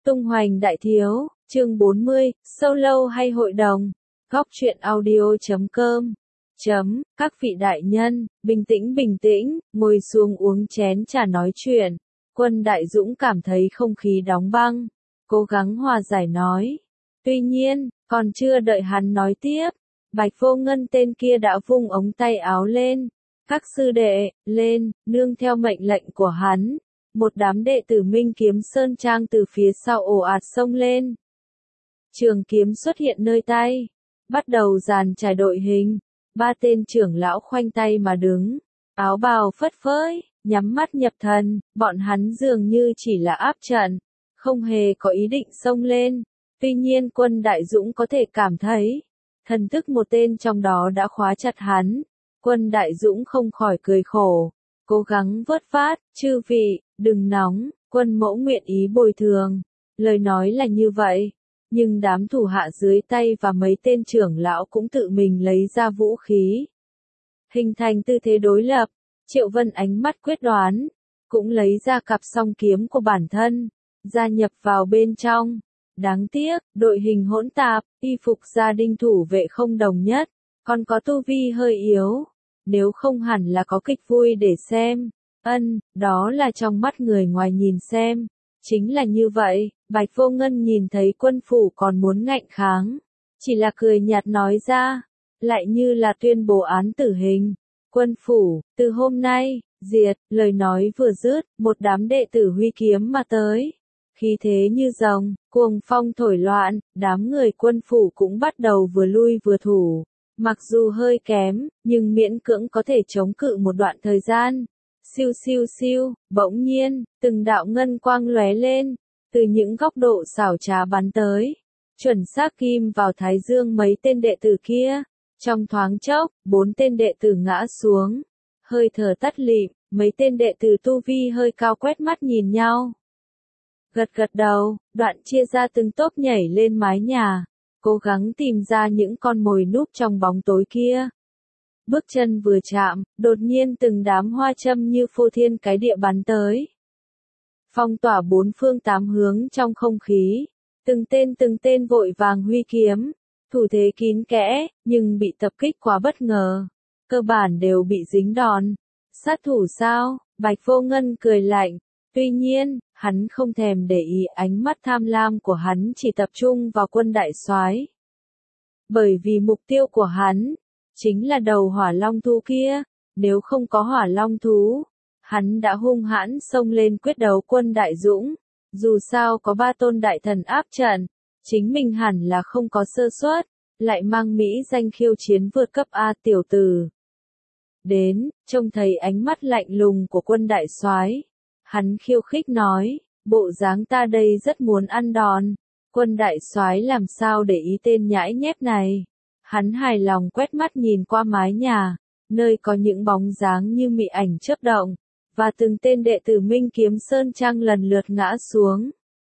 Tung hoành đại thiếu, chương 40, solo hay hội đồng. Góc truyện audio.com. Các vị đại nhân, bình tĩnh, ngồi xuống uống chén trà nói chuyện. Quân Đại Dũng cảm thấy không khí đóng băng, cố gắng hòa giải nói. Tuy nhiên, còn chưa đợi hắn nói tiếp, Bạch Vô Ngân tên kia đã vung ống tay áo lên. Các sư đệ, lên, nương theo mệnh lệnh của hắn. Một đám đệ tử Minh Kiếm Sơn Trang từ phía sau ồ ạt xông lên. Trường kiếm xuất hiện nơi tay, bắt đầu dàn trải đội hình. Ba tên trưởng lão khoanh tay mà đứng, áo bào phất phới, nhắm mắt nhập thần, bọn hắn dường như chỉ là áp trận, không hề có ý định xông lên. Tuy nhiên Quân Đại Dũng có thể cảm thấy, thần thức một tên trong đó đã khóa chặt hắn. Quân Đại Dũng không khỏi cười khổ, cố gắng vớt vát, chư vị, đừng nóng, quân mẫu nguyện ý bồi thường. Lời nói là như vậy, nhưng đám thủ hạ dưới tay và mấy tên trưởng lão cũng tự mình lấy ra vũ khí. Hình thành tư thế đối lập, Triệu Vân ánh mắt quyết đoán, cũng lấy ra cặp song kiếm của bản thân, gia nhập vào bên trong. Đáng tiếc, đội hình hỗn tạp, y phục gia đình thủ vệ không đồng nhất, còn có tu vi hơi yếu. Nếu không hẳn là có kịch vui để xem. Đó là trong mắt người ngoài nhìn xem. Chính là như vậy, Bạch Vô Ngân nhìn thấy quân phủ còn muốn ngạnh kháng. Chỉ là cười nhạt nói ra, lại như là tuyên bố án tử hình. Quân phủ, từ hôm nay, diệt, lời nói vừa dứt, một đám đệ tử huy kiếm mà tới. Khí thế như rồng, cuồng phong thổi loạn, đám người quân phủ cũng bắt đầu vừa lui vừa thủ. Mặc dù hơi kém, nhưng miễn cưỡng có thể chống cự một đoạn thời gian. Siêu siêu siêu, bỗng nhiên, từng đạo ngân quang lóe lên, từ những góc độ xảo trá bắn tới, chuẩn xác kim vào thái dương mấy tên đệ tử kia. Trong thoáng chốc, 4 tên đệ tử ngã xuống, hơi thở tắt lịm, mấy tên đệ tử tu vi hơi cao quét mắt nhìn nhau. Gật đầu, đoạn chia ra từng tốp nhảy lên mái nhà, cố gắng tìm ra những con mồi núp trong bóng tối kia. Bước chân vừa chạm, đột nhiên từng đám hoa châm như phô thiên cái địa bắn tới. Phong tỏa bốn phương tám hướng trong không khí, từng tên vội vàng huy kiếm, thủ thế kín kẽ, nhưng bị tập kích quá bất ngờ. Cơ bản đều bị dính đòn. Sát thủ sao? Bạch Vô Ngân cười lạnh. Tuy nhiên, hắn không thèm để ý ánh mắt tham lam của hắn chỉ tập trung vào Quân đại soái. Bởi vì mục tiêu của hắn chính là đầu hỏa long thú kia, nếu không có hỏa long thú, hắn đã hung hãn xông lên quyết đấu Quân Đại Dũng. Dù sao có 3 tôn đại thần áp trận, chính mình hẳn là không có sơ suất, lại mang mỹ danh khiêu chiến vượt cấp A tiểu tử. Đến, trông thấy ánh mắt lạnh lùng của Quân đại soái, hắn khiêu khích nói, bộ dáng ta đây rất muốn ăn đòn. Quân đại soái làm sao để ý tên nhãi nhép này. Hắn hài lòng quét mắt nhìn qua mái nhà, nơi có những bóng dáng như mị ảnh chớp động, và từng tên đệ tử Minh Kiếm Sơn Trang lần lượt ngã xuống.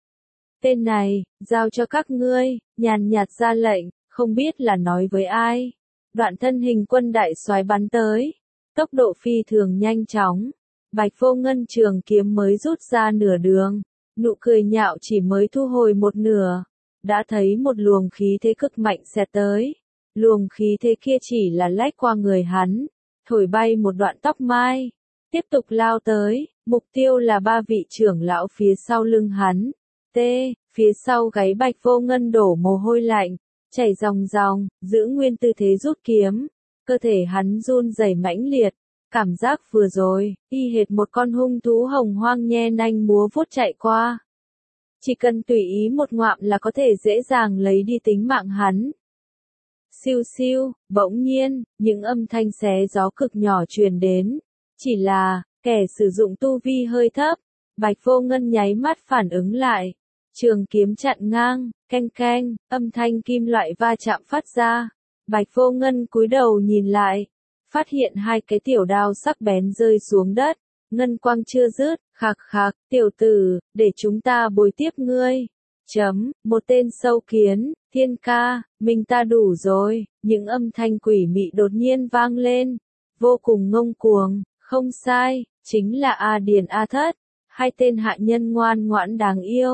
Tên này, giao cho các ngươi, nhàn nhạt ra lệnh, không biết là nói với ai. Đoạn thân hình Quân đại soái bắn tới, tốc độ phi thường nhanh chóng. Bạch Vô Ngân trường kiếm mới rút ra nửa đường, nụ cười nhạo chỉ mới thu hồi một nửa, đã thấy một luồng khí thế cực mạnh xẹt tới. Luồng khí thế kia chỉ là lách qua người hắn, thổi bay một đoạn tóc mai, tiếp tục lao tới, mục tiêu là 3 vị trưởng lão phía sau lưng hắn. Phía sau gáy Bạch Vô Ngân đổ mồ hôi lạnh, chảy ròng ròng, giữ nguyên tư thế rút kiếm, cơ thể hắn run rẩy mãnh liệt, cảm giác vừa rồi, y hệt một con hung thú hồng hoang nhe nanh múa vuốt chạy qua. Chỉ cần tùy ý một ngoạm là có thể dễ dàng lấy đi tính mạng hắn. Siêu siêu, bỗng nhiên, những âm thanh xé gió cực nhỏ truyền đến. Chỉ là, kẻ sử dụng tu vi hơi thấp. Bạch Vô Ngân nháy mắt phản ứng lại. Trường kiếm chặn ngang, canh canh, âm thanh kim loại va chạm phát ra. Bạch Vô Ngân cúi đầu nhìn lại, phát hiện 2 cái tiểu đao sắc bén rơi xuống đất. Ngân quang chưa dứt, khạc khạc, tiểu tử, để chúng ta bồi tiếp ngươi. Một tên sâu kiến, thiên ca, mình ta đủ rồi, những âm thanh quỷ mị đột nhiên vang lên, vô cùng ngông cuồng, không sai, chính là A Điền A Thất, 2 tên hạ nhân ngoan ngoãn đáng yêu.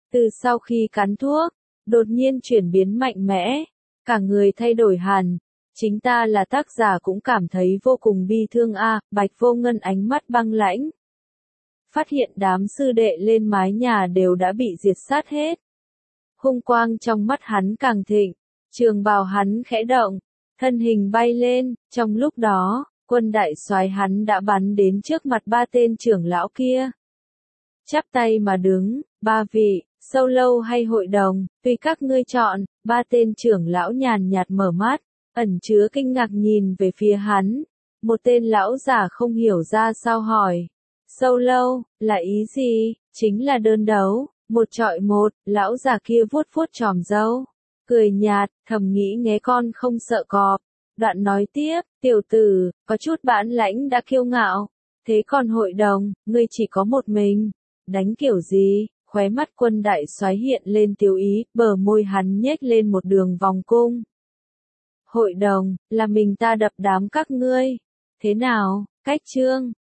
Từ sau khi cắn thuốc, đột nhiên chuyển biến mạnh mẽ, cả người thay đổi hẳn. Chính ta là tác giả cũng cảm thấy vô cùng bi thương a. Bạch Vô Ngân ánh mắt băng lãnh. Phát hiện đám sư đệ lên mái nhà đều đã bị diệt sát hết. Hung quang trong mắt hắn càng thịnh, trường bào hắn khẽ động, thân hình bay lên, trong lúc đó, quân đại soái hắn đã bắn đến trước mặt ba tên trưởng lão kia. Chắp tay mà đứng, ba vị, sâu lâu hay hội đồng, tùy các ngươi chọn, ba tên trưởng lão nhàn nhạt mở mắt, ẩn chứa kinh ngạc nhìn về phía hắn. Một tên lão giả không hiểu ra sao hỏi, sâu lâu, là ý gì? Chính là đơn đấu, một chọi một, lão già kia vuốt vuốt chòm râu, cười nhạt, thầm nghĩ nghé con không sợ cọp. Đoạn nói tiếp, tiểu tử, có chút bản lãnh đã kiêu ngạo, thế còn hội đồng, ngươi chỉ có một mình, đánh kiểu gì? Khóe mắt quân đại soái hiện lên tiêu ý, bờ môi hắn nhếch lên một đường vòng cung. Hội đồng, là mình ta đập đám các ngươi. Thế nào, cách chương